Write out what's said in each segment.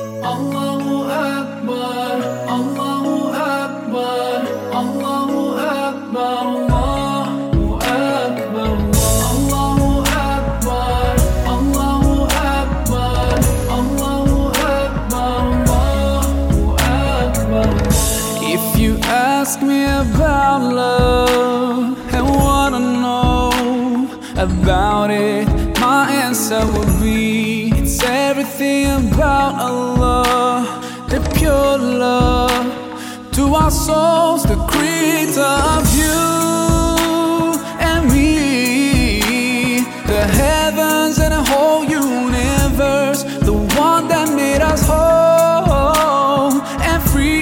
Allahu Akbar, Allahu Akbar, Allahu Akbar, Allahu Akbar, Allahu Akbar, Allahu Akbar, Allahu Akbar, Allahu Akbar. If you ask me about love and wanna know about it, my answer would be it's everything about Allah, the pure love to our souls, the creator of you and me, the heavens and the whole universe, the one that made us whole and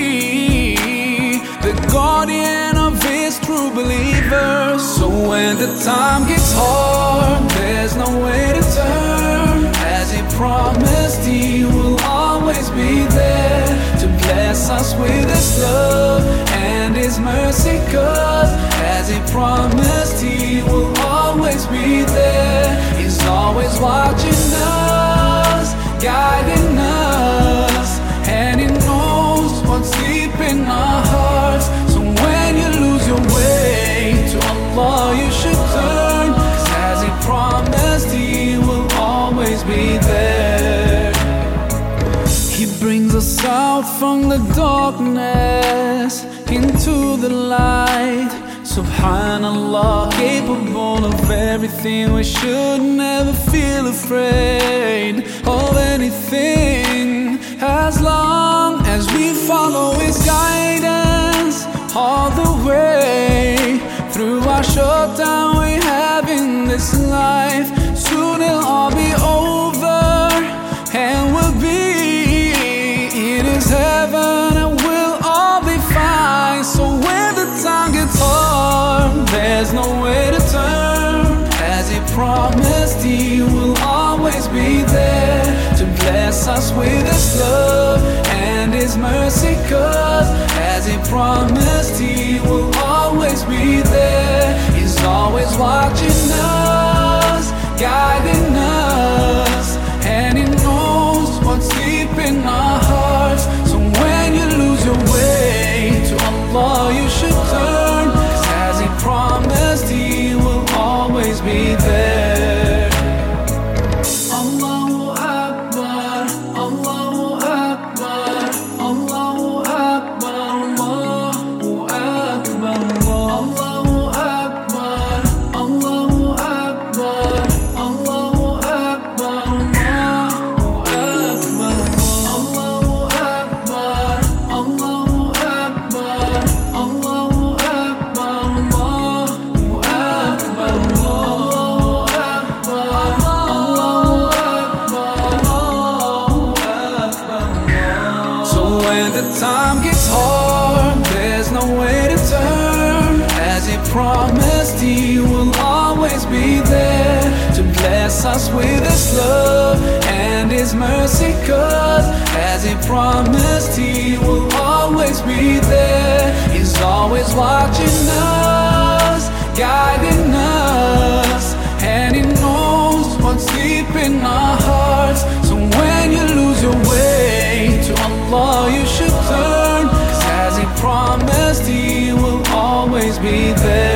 free, the guardian of his true believers. So when the time gets hard, there's no way to turn. As he promised, he will always be there to bless us with his love and his mercy. 'Cause as he promised, he will always be there. He's always watching us, guiding us, and he knows what's deep in our hearts. So when you lose your way, to Allah you should turn. 'Cause as he promised, he will always be there. He brings us out from the darkness into the light. Subhanallah, capable of everything. We should never feel afraid of anything, as long as we follow his guidance all the way through our short time we have in this life. Soon it'll all be over and we'll be in his heaven and we'll all be fine. So when the time gets hard, there's no way to turn. As he promised, he will always be there to bless us with his love and his mercy. 'Cause as he promised, he will always be there. He's always watching us, guiding us, and he knows what's deep in our hearts. So when you lose your way, to Allah you should turn. 'Cause as he promised, he will always be there. Allahu Akbar, Allahu Akbar, Allahu Akbar, Allahu Akbar, Allahu Akbar, Allahu Akbar, Allahu Akbar, Allahu Akbar, Allahu Akbar, Allahu Akbar, Allahu Akbar, Allahu Akbar, Allahu Akbar. So when the time gets hard, there's no way to turn. As he promised, he will always be there to bless us with his love and his mercy. 'Cause as he promised, he will always be there. He's always watching us, guiding us, and he knows what's deep in our hearts. So when you lose your way, to Allah you should turn. 'Cause as he promised, he will always be there.